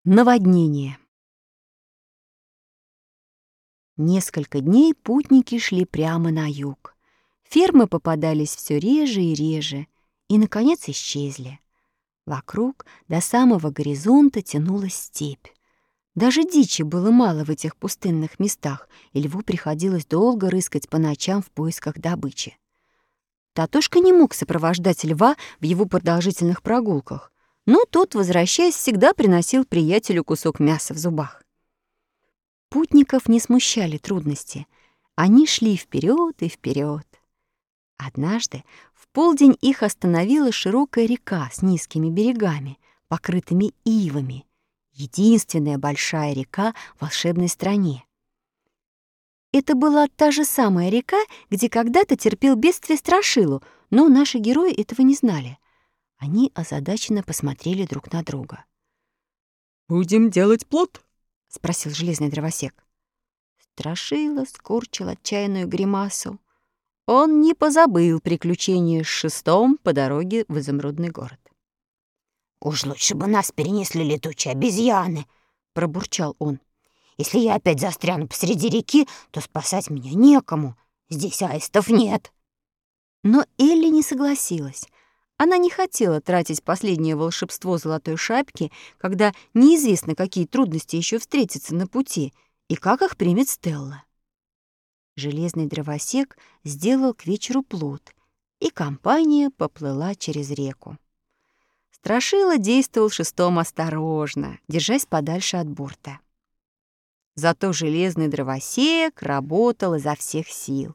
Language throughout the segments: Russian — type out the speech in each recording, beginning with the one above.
Наводнение. Несколько дней путники шли прямо на юг. Фермы попадались все реже и реже, и, наконец, исчезли. Вокруг до самого горизонта тянулась степь. Даже дичи было мало в этих пустынных местах, и льву приходилось долго рыскать по ночам в поисках добычи. Татошка не мог сопровождать льва в его продолжительных прогулках, но тот, возвращаясь, всегда приносил приятелю кусок мяса в зубах. Путников не смущали трудности. Они шли вперед и вперед. Однажды в полдень их остановила широкая река с низкими берегами, покрытыми ивами. Единственная большая река в волшебной стране. Это была та же самая река, где когда-то терпел бедствие Страшилу, но наши герои этого не знали. Они озадаченно посмотрели друг на друга. «Будем делать плот?» — спросил железный дровосек. Страшила скорчил отчаянную гримасу. Он не позабыл приключения с шестом по дороге в изумрудный город. «Уж лучше бы нас перенесли летучие обезьяны», — пробурчал он. «Если я опять застряну посреди реки, то спасать меня некому. Здесь аистов нет». Но Элли не согласилась. Она не хотела тратить последнее волшебство золотой шапки, когда неизвестно, какие трудности еще встретятся на пути и как их примет Стелла. Железный дровосек сделал к вечеру плот, и компания поплыла через реку. Страшила действовал шестом осторожно, держась подальше от борта. Зато железный дровосек работал изо всех сил.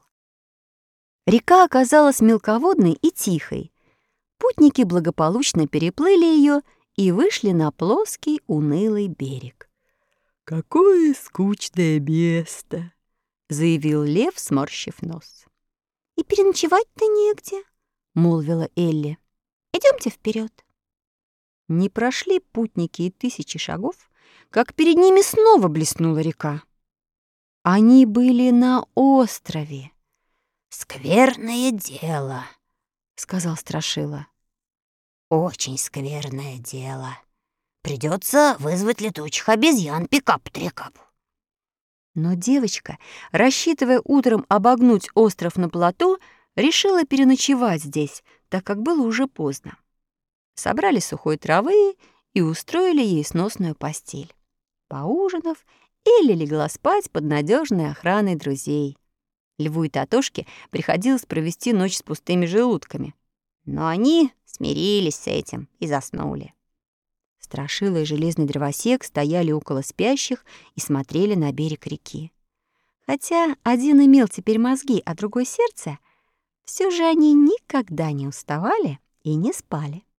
Река оказалась мелководной и тихой. Путники благополучно переплыли ее и вышли на плоский, унылый берег. «Какое скучное место!» — заявил лев, сморщив нос. «И переночевать-то негде», — молвила Элли. «Идемте вперед». Не прошли путники и 1000 шагов, как перед ними снова блеснула река. Они были на острове. «Скверное дело», — сказал Страшила. «очень скверное дело. Придется вызвать летучих обезьян пикап-трекап». Но девочка, рассчитывая утром обогнуть остров на плоту, решила переночевать здесь, так как было уже поздно. Собрали сухой травы и устроили ей сносную постель. Поужинав, Элли легла спать под надежной охраной друзей. Льву и Татошке приходилось провести ночь с пустыми желудками. Но они смирились с этим и заснули. Страшила и железный дровосек стояли около спящих и смотрели на берег реки. Хотя один имел теперь мозги, а другой — сердце, все же они никогда не уставали и не спали.